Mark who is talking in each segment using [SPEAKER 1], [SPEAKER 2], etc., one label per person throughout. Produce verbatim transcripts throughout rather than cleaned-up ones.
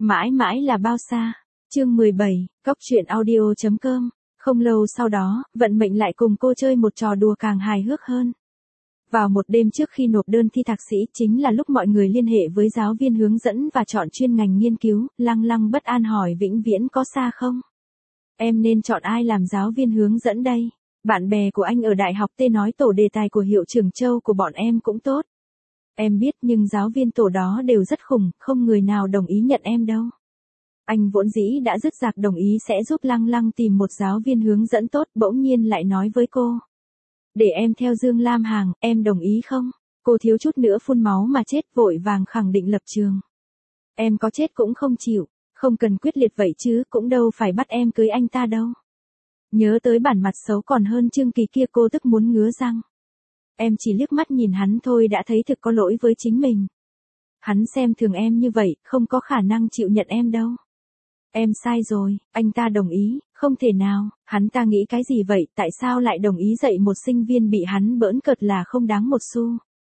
[SPEAKER 1] Mãi mãi là bao xa. Chương mười bảy, Cóc truyện audio chấm com. Không lâu sau đó, vận mệnh lại cùng cô chơi một trò đùa càng hài hước hơn. Vào một đêm trước khi nộp đơn thi thạc sĩ chính là lúc mọi người liên hệ với giáo viên hướng dẫn và chọn chuyên ngành nghiên cứu, Lăng Lăng bất an hỏi Vĩnh Viễn có xa không? Em nên chọn ai làm giáo viên hướng dẫn đây? Bạn bè của anh ở đại học T nói tổ đề tài của hiệu trưởng Châu của bọn em cũng tốt. Em biết nhưng giáo viên tổ đó đều rất khủng, không người nào đồng ý nhận em đâu. Anh vốn dĩ đã dứt dạc đồng ý sẽ giúp Lăng Lăng tìm một giáo viên hướng dẫn tốt, bỗng nhiên lại nói với cô. Để em theo Dương Lam Hằng, em đồng ý không? Cô thiếu chút nữa phun máu mà chết, vội vàng khẳng định lập trường. Em có chết cũng không chịu, không cần quyết liệt vậy chứ, cũng đâu phải bắt em cưới anh ta đâu. Nhớ tới bản mặt xấu còn hơn Trương Kỳ kia, cô tức muốn ngứa răng. Em chỉ liếc mắt nhìn hắn thôi đã thấy thực có lỗi với chính mình. Hắn xem thường em như vậy, không có khả năng chịu nhận em đâu. Em sai rồi, anh ta đồng ý, không thể nào, hắn ta nghĩ cái gì vậy, tại sao lại đồng ý dạy một sinh viên bị hắn bỡn cợt là không đáng một xu.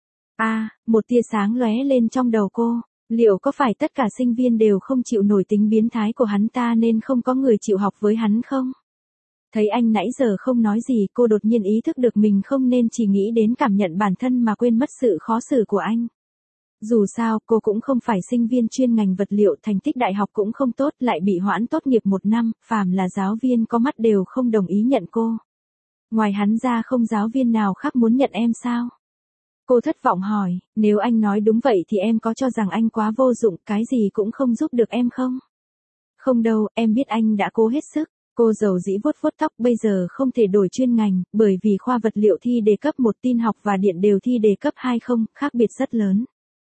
[SPEAKER 1] À, một tia sáng lóe lên trong đầu cô, liệu có phải tất cả sinh viên đều không chịu nổi tính biến thái của hắn ta nên không có người chịu học với hắn không? Thấy anh nãy giờ không nói gì, cô đột nhiên ý thức được mình không nên chỉ nghĩ đến cảm nhận bản thân mà quên mất sự khó xử của anh. Dù sao, cô cũng không phải sinh viên chuyên ngành vật liệu, thành tích đại học cũng không tốt, lại bị hoãn tốt nghiệp một năm, phàm là giáo viên có mắt đều không đồng ý nhận cô. Ngoài hắn ra không giáo viên nào khác muốn nhận em sao? Cô thất vọng hỏi, nếu anh nói đúng vậy thì em có cho rằng anh quá vô dụng, cái gì cũng không giúp được em không? Không đâu, em biết anh đã cố hết sức. Cô dầu dĩ vuốt vuốt tóc, bây giờ không thể đổi chuyên ngành, bởi vì khoa vật liệu thi đề cấp một, tin học và điện đều thi đề cấp hai không, khác biệt rất lớn.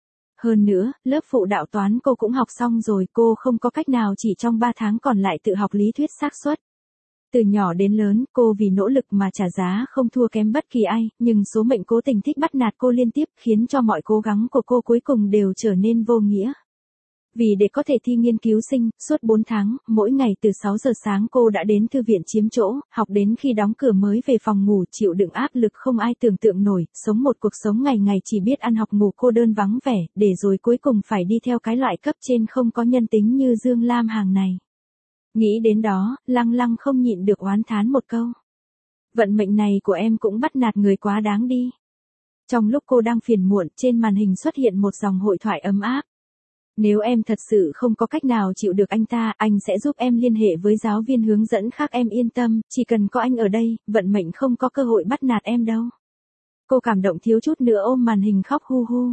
[SPEAKER 1] Hơn nữa, lớp phụ đạo toán cô cũng học xong rồi, cô không có cách nào chỉ trong ba tháng còn lại tự học lý thuyết xác suất. Từ nhỏ đến lớn, cô vì nỗ lực mà trả giá không thua kém bất kỳ ai, nhưng số mệnh cố tình thích bắt nạt cô liên tiếp, khiến cho mọi cố gắng của cô cuối cùng đều trở nên vô nghĩa. Vì để có thể thi nghiên cứu sinh, suốt bốn tháng, mỗi ngày từ sáu giờ sáng cô đã đến thư viện chiếm chỗ, học đến khi đóng cửa mới về phòng ngủ, chịu đựng áp lực không ai tưởng tượng nổi, sống một cuộc sống ngày ngày chỉ biết ăn học ngủ cô đơn vắng vẻ, để rồi cuối cùng phải đi theo cái loại cấp trên không có nhân tính như Dương Lam Hằng này. Nghĩ đến đó, Lăng Lăng không nhịn được oán thán một câu. Vận mệnh này của em cũng bắt nạt người quá đáng đi. Trong lúc cô đang phiền muộn, trên màn hình xuất hiện một dòng hội thoại ấm áp. Nếu em thật sự không có cách nào chịu được anh ta, anh sẽ giúp em liên hệ với giáo viên hướng dẫn khác, em yên tâm, chỉ cần có anh ở đây, vận mệnh không có cơ hội bắt nạt em đâu. Cô cảm động thiếu chút nữa ôm màn hình khóc hu hu.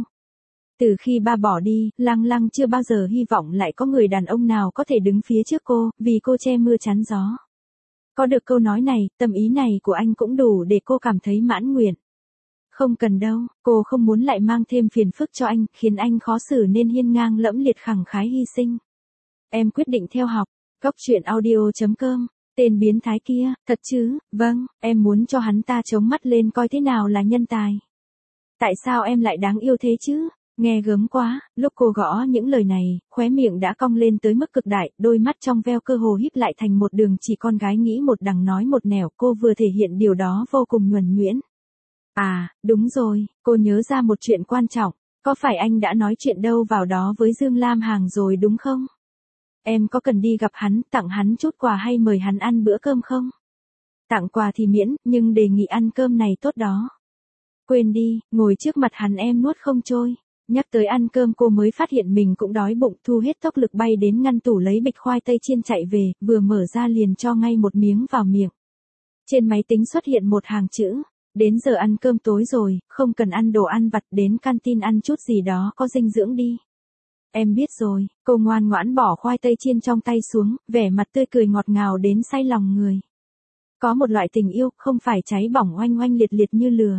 [SPEAKER 1] Từ khi ba bỏ đi, Lăng Lăng chưa bao giờ hy vọng lại có người đàn ông nào có thể đứng phía trước cô, vì cô che mưa chắn gió. Có được câu nói này, tâm ý này của anh cũng đủ để cô cảm thấy mãn nguyện. Không cần đâu, cô không muốn lại mang thêm phiền phức cho anh, khiến anh khó xử nên hiên ngang lẫm liệt khẳng khái hy sinh. Em quyết định theo học, Cóc truyện audio chấm com, tên biến thái kia, thật chứ, vâng, em muốn cho hắn ta chống mắt lên coi thế nào là nhân tài. Tại sao em lại đáng yêu thế chứ? Nghe gớm quá, lúc cô gõ những lời này, khóe miệng đã cong lên tới mức cực đại, đôi mắt trong veo cơ hồ híp lại thành một đường chỉ, con gái nghĩ một đằng nói một nẻo, cô vừa thể hiện điều đó vô cùng nhuần nhuyễn. À, đúng rồi, cô nhớ ra một chuyện quan trọng, có phải anh đã nói chuyện đâu vào đó với Dương Lam Hằng rồi đúng không? Em có cần đi gặp hắn, tặng hắn chút quà hay mời hắn ăn bữa cơm không? Tặng quà thì miễn, nhưng đề nghị ăn cơm này tốt đó. Quên đi, ngồi trước mặt hắn em nuốt không trôi. Nhắc tới ăn cơm cô mới phát hiện mình cũng đói bụng, thu hết tốc lực bay đến ngăn tủ lấy bịch khoai tây chiên chạy về, vừa mở ra liền cho ngay một miếng vào miệng. Trên máy tính xuất hiện một hàng chữ. Đến giờ ăn cơm tối rồi, không cần ăn đồ ăn vặt, đến canteen ăn chút gì đó có dinh dưỡng đi. Em biết rồi, cô ngoan ngoãn bỏ khoai tây chiên trong tay xuống, vẻ mặt tươi cười ngọt ngào đến say lòng người. Có một loại tình yêu, không phải cháy bỏng oanh oanh liệt liệt như lửa.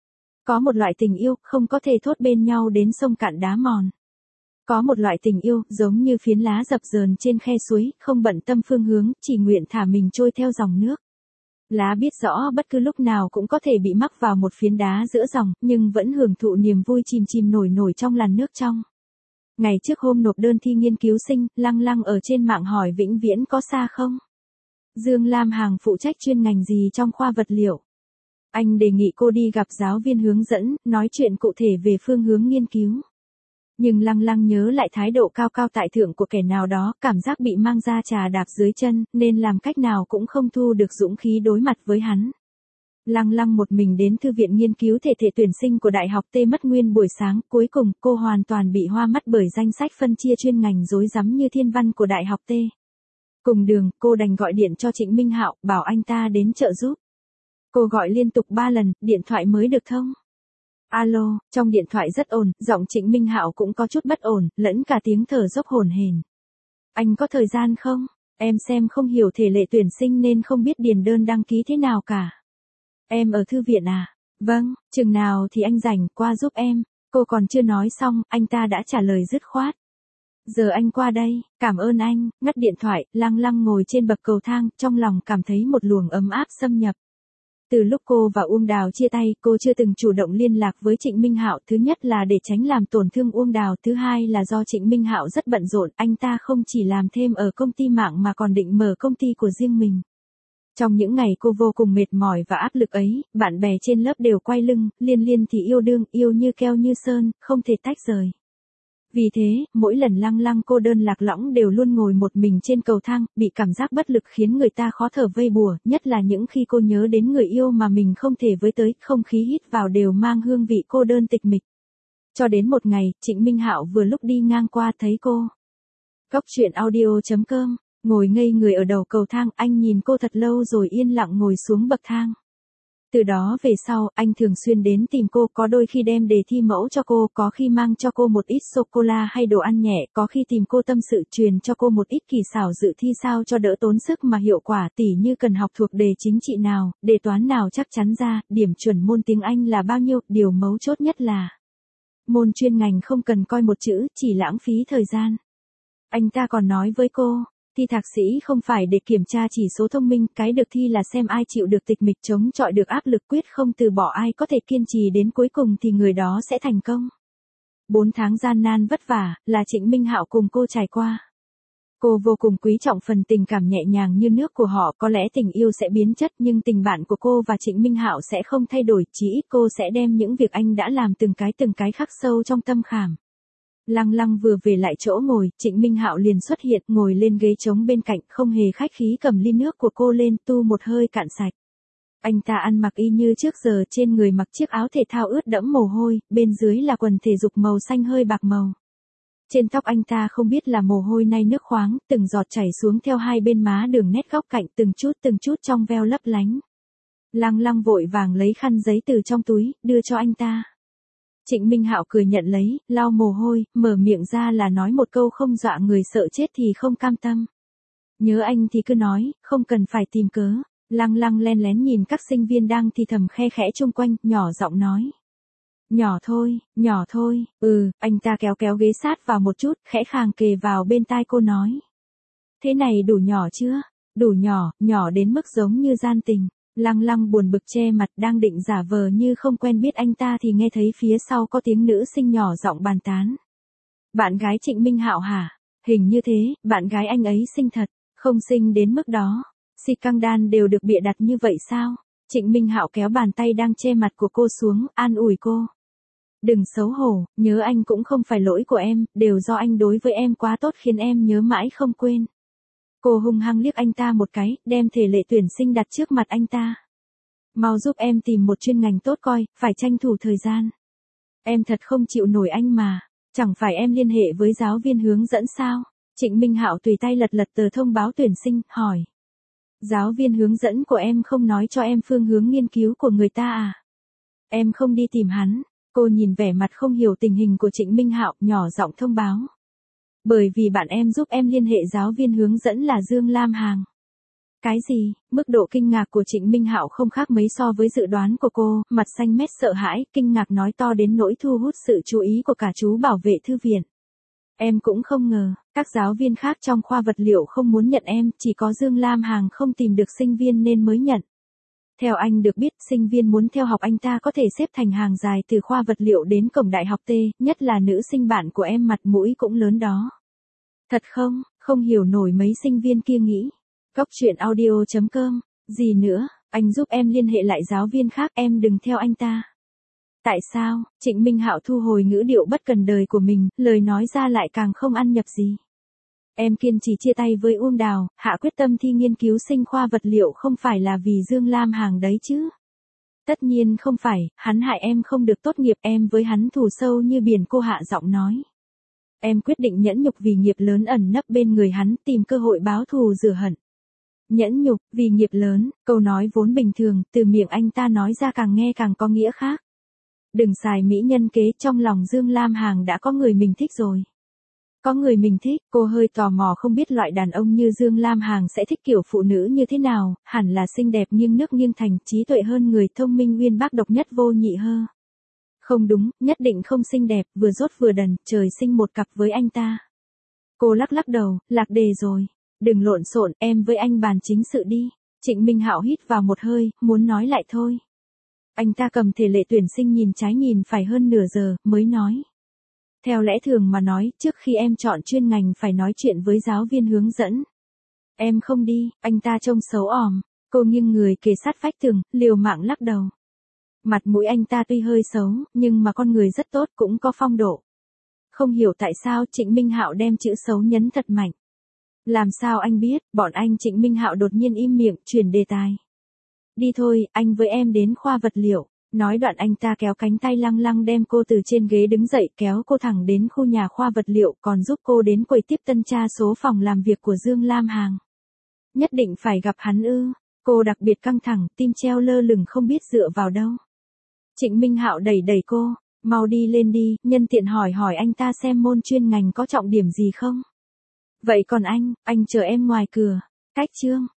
[SPEAKER 1] Có một loại tình yêu, không có thể thốt bên nhau đến sông cạn đá mòn. Có một loại tình yêu, giống như phiến lá dập dờn trên khe suối, không bận tâm phương hướng, chỉ nguyện thả mình trôi theo dòng nước. Lá biết rõ bất cứ lúc nào cũng có thể bị mắc vào một phiến đá giữa dòng, nhưng vẫn hưởng thụ niềm vui chìm chìm nổi nổi trong làn nước trong. Ngày trước hôm nộp đơn thi nghiên cứu sinh, Lăng Lăng ở trên mạng hỏi Vĩnh Viễn có xa không? Dương Lam Hằng phụ trách chuyên ngành gì trong khoa vật liệu? Anh đề nghị cô đi gặp giáo viên hướng dẫn, nói chuyện cụ thể về phương hướng nghiên cứu. Nhưng Lăng Lăng nhớ lại thái độ cao cao tại thượng của kẻ nào đó, cảm giác bị mang ra trà đạp dưới chân, nên làm cách nào cũng không thu được dũng khí đối mặt với hắn. Lăng Lăng một mình đến thư viện nghiên cứu thể thể tuyển sinh của Đại học T mất nguyên buổi sáng, cuối cùng cô hoàn toàn bị hoa mắt bởi danh sách phân chia chuyên ngành rối rắm như thiên văn của Đại học T. Cùng đường, cô đành gọi điện cho Trịnh Minh Hạo, bảo anh ta đến trợ giúp. Cô gọi liên tục ba lần, điện thoại mới được thông. Alo, trong điện thoại rất ồn, giọng Trịnh Minh Hạo cũng có chút bất ổn, lẫn cả tiếng thở dốc hổn hển. Anh có thời gian không? Em xem không hiểu thể lệ tuyển sinh nên không biết điền đơn đăng ký thế nào cả. Em ở thư viện à? Vâng, chừng nào thì anh rảnh qua giúp em. Cô còn chưa nói xong, anh ta đã trả lời dứt khoát. Giờ anh qua đây, cảm ơn anh. Ngắt điện thoại, Lăng Lăng ngồi trên bậc cầu thang, trong lòng cảm thấy một luồng ấm áp xâm nhập. Từ lúc cô và Uông Đào chia tay, cô chưa từng chủ động liên lạc với Trịnh Minh Hạo, thứ nhất là để tránh làm tổn thương Uông Đào, thứ hai là do Trịnh Minh Hạo rất bận rộn, anh ta không chỉ làm thêm ở công ty mạng mà còn định mở công ty của riêng mình. Trong những ngày cô vô cùng mệt mỏi và áp lực ấy, bạn bè trên lớp đều quay lưng, Liên Liên thì yêu đương, yêu như keo như sơn, không thể tách rời. Vì thế, mỗi lần Lăng Lăng cô đơn lạc lõng đều luôn ngồi một mình trên cầu thang, bị cảm giác bất lực khiến người ta khó thở vây bùa, nhất là những khi cô nhớ đến người yêu mà mình không thể với tới, không khí hít vào đều mang hương vị cô đơn tịch mịch. Cho đến một ngày, Trịnh Minh Hạo vừa lúc đi ngang qua thấy cô. Cốc truyện audio chấm com, ngồi ngây người ở đầu cầu thang, anh nhìn cô thật lâu rồi yên lặng ngồi xuống bậc thang. Từ đó về sau, anh thường xuyên đến tìm cô, có đôi khi đem đề thi mẫu cho cô, có khi mang cho cô một ít sô-cô-la hay đồ ăn nhẹ, có khi tìm cô tâm sự truyền cho cô một ít kỳ xảo dự thi sao cho đỡ tốn sức mà hiệu quả, tỉ như cần học thuộc đề chính trị nào, đề toán nào chắc chắn ra, điểm chuẩn môn tiếng Anh là bao nhiêu, điều mấu chốt nhất là môn chuyên ngành không cần coi một chữ, chỉ lãng phí thời gian. Anh ta còn nói với cô, thi thạc sĩ không phải để kiểm tra chỉ số thông minh, cái được thi là xem ai chịu được tịch mịch chống chọi được áp lực, quyết không từ bỏ, ai có thể kiên trì đến cuối cùng thì người đó sẽ thành công. Bốn tháng gian nan vất vả, là Trịnh Minh Hạo cùng cô trải qua. Cô vô cùng quý trọng phần tình cảm nhẹ nhàng như nước của họ, có lẽ tình yêu sẽ biến chất nhưng tình bạn của cô và Trịnh Minh Hạo sẽ không thay đổi, chỉ ít cô sẽ đem những việc anh đã làm từng cái từng cái khắc sâu trong tâm khảm. Lăng Lăng vừa về lại chỗ ngồi, Trịnh Minh Hạo liền xuất hiện, ngồi lên ghế trống bên cạnh, không hề khách khí cầm ly nước của cô lên, tu một hơi cạn sạch. Anh ta ăn mặc y như trước giờ, trên người mặc chiếc áo thể thao ướt đẫm mồ hôi, bên dưới là quần thể dục màu xanh hơi bạc màu. Trên tóc anh ta không biết là mồ hôi nay nước khoáng, từng giọt chảy xuống theo hai bên má đường nét góc cạnh, từng chút từng chút trong veo lấp lánh. Lăng Lăng vội vàng lấy khăn giấy từ trong túi, đưa cho anh ta. Trịnh Minh Hạo cười nhận lấy, lau mồ hôi, mở miệng ra là nói một câu không dọa người sợ chết thì không cam tâm. Nhớ anh thì cứ nói, không cần phải tìm cớ. Lăng Lăng len lén nhìn các sinh viên đang thì thầm khe khẽ chung quanh, nhỏ giọng nói. Nhỏ thôi, nhỏ thôi, ừ, anh ta kéo kéo ghế sát vào một chút, khẽ khàng kề vào bên tai cô nói. Thế này đủ nhỏ chưa? Đủ nhỏ, nhỏ đến mức giống như gian tình. Lăng Lăng buồn bực che mặt, đang định giả vờ như không quen biết anh ta thì nghe thấy phía sau có tiếng nữ sinh nhỏ giọng bàn tán. Bạn gái Trịnh Minh Hạo hả? Hình như thế, bạn gái anh ấy xinh thật, không xinh đến mức đó. Si căng đan đều được bịa đặt như vậy sao? Trịnh Minh Hạo kéo bàn tay đang che mặt của cô xuống, an ủi cô. Đừng xấu hổ, nhớ anh cũng không phải lỗi của em, đều do anh đối với em quá tốt khiến em nhớ mãi không quên. Cô hung hăng liếc anh ta một cái, đem thể lệ tuyển sinh đặt trước mặt anh ta. Mau giúp em tìm một chuyên ngành tốt coi, phải tranh thủ thời gian. Em thật không chịu nổi anh mà, chẳng phải em liên hệ với giáo viên hướng dẫn sao? Trịnh Minh Hạo tùy tay lật lật tờ thông báo tuyển sinh, hỏi. Giáo viên hướng dẫn của em không nói cho em phương hướng nghiên cứu của người ta à? Em không đi tìm hắn. Cô nhìn vẻ mặt không hiểu tình hình của Trịnh Minh Hạo, nhỏ giọng thông báo. Bởi vì bạn em giúp em liên hệ giáo viên hướng dẫn là Dương Lam Hàng. Cái gì? Mức độ kinh ngạc của Trịnh Minh Hạo không khác mấy so với dự đoán của cô, mặt xanh mét sợ hãi, kinh ngạc nói to đến nỗi thu hút sự chú ý của cả chú bảo vệ thư viện. Em cũng không ngờ, các giáo viên khác trong khoa vật liệu không muốn nhận em, chỉ có Dương Lam Hàng không tìm được sinh viên nên mới nhận. Theo anh được biết, sinh viên muốn theo học anh ta có thể xếp thành hàng dài từ khoa vật liệu đến cổng đại học T, nhất là nữ sinh bạn của em mặt mũi cũng lớn đó. Thật không, không hiểu nổi mấy sinh viên kia nghĩ. Cốc truyện audio chấm com, gì nữa, anh giúp em liên hệ lại giáo viên khác, em đừng theo anh ta. Tại sao? Trịnh Minh Hạo thu hồi ngữ điệu bất cần đời của mình, lời nói ra lại càng không ăn nhập gì. Em kiên trì chia tay với Uông Đào, hạ quyết tâm thi nghiên cứu sinh khoa vật liệu không phải là vì Dương Lam Hằng đấy chứ. Tất nhiên không phải, hắn hại em không được tốt nghiệp, em với hắn thù sâu như biển, cô hạ giọng nói. Em quyết định nhẫn nhục vì nghiệp lớn ẩn nấp bên người hắn, tìm cơ hội báo thù rửa hận. Nhẫn nhục, vì nghiệp lớn, câu nói vốn bình thường, từ miệng anh ta nói ra càng nghe càng có nghĩa khác. Đừng xài mỹ nhân kế, trong lòng Dương Lam Hằng đã có người mình thích rồi. Có người mình thích, cô hơi tò mò không biết loại đàn ông như Dương Lam Hằng sẽ thích kiểu phụ nữ như thế nào, hẳn là xinh đẹp nghiêng nước nghiêng thành, trí tuệ hơn người, thông minh uyên bác, độc nhất vô nhị hơ. Không đúng, nhất định không xinh đẹp, vừa dốt vừa đần, trời sinh một cặp với anh ta. Cô lắc lắc đầu, lạc đề rồi. Đừng lộn xộn, em với anh bàn chính sự đi. Trịnh Minh Hạo hít vào một hơi, muốn nói lại thôi. Anh ta cầm thể lệ tuyển sinh nhìn trái nhìn phải hơn nửa giờ, mới nói. Theo lẽ thường mà nói, trước khi em chọn chuyên ngành phải nói chuyện với giáo viên hướng dẫn. Em không đi, anh ta trông xấu òm. Cô nghiêng người kề sát vách tường, liều mạng lắc đầu. Mặt mũi anh ta tuy hơi xấu, nhưng mà con người rất tốt, cũng có phong độ. Không hiểu tại sao Trịnh Minh Hạo đem chữ xấu nhấn thật mạnh. Làm sao anh biết? Bọn anh. Trịnh Minh Hạo đột nhiên im miệng, chuyển đề tài. Đi thôi, anh với em đến khoa vật liệu. Nói đoạn anh ta kéo cánh tay lăng lăng đem cô từ trên ghế đứng dậy, kéo cô thẳng đến khu nhà khoa vật liệu, còn giúp cô đến quầy tiếp tân tra số phòng làm việc của Dương Lam Hằng. Nhất định phải gặp hắn ư? Cô đặc biệt căng thẳng, tim treo lơ lửng không biết dựa vào đâu. Trịnh Minh Hạo đẩy đẩy cô, mau đi lên đi, nhân tiện hỏi hỏi anh ta xem môn chuyên ngành có trọng điểm gì không. Vậy còn anh, anh chờ em ngoài cửa. Cách chương.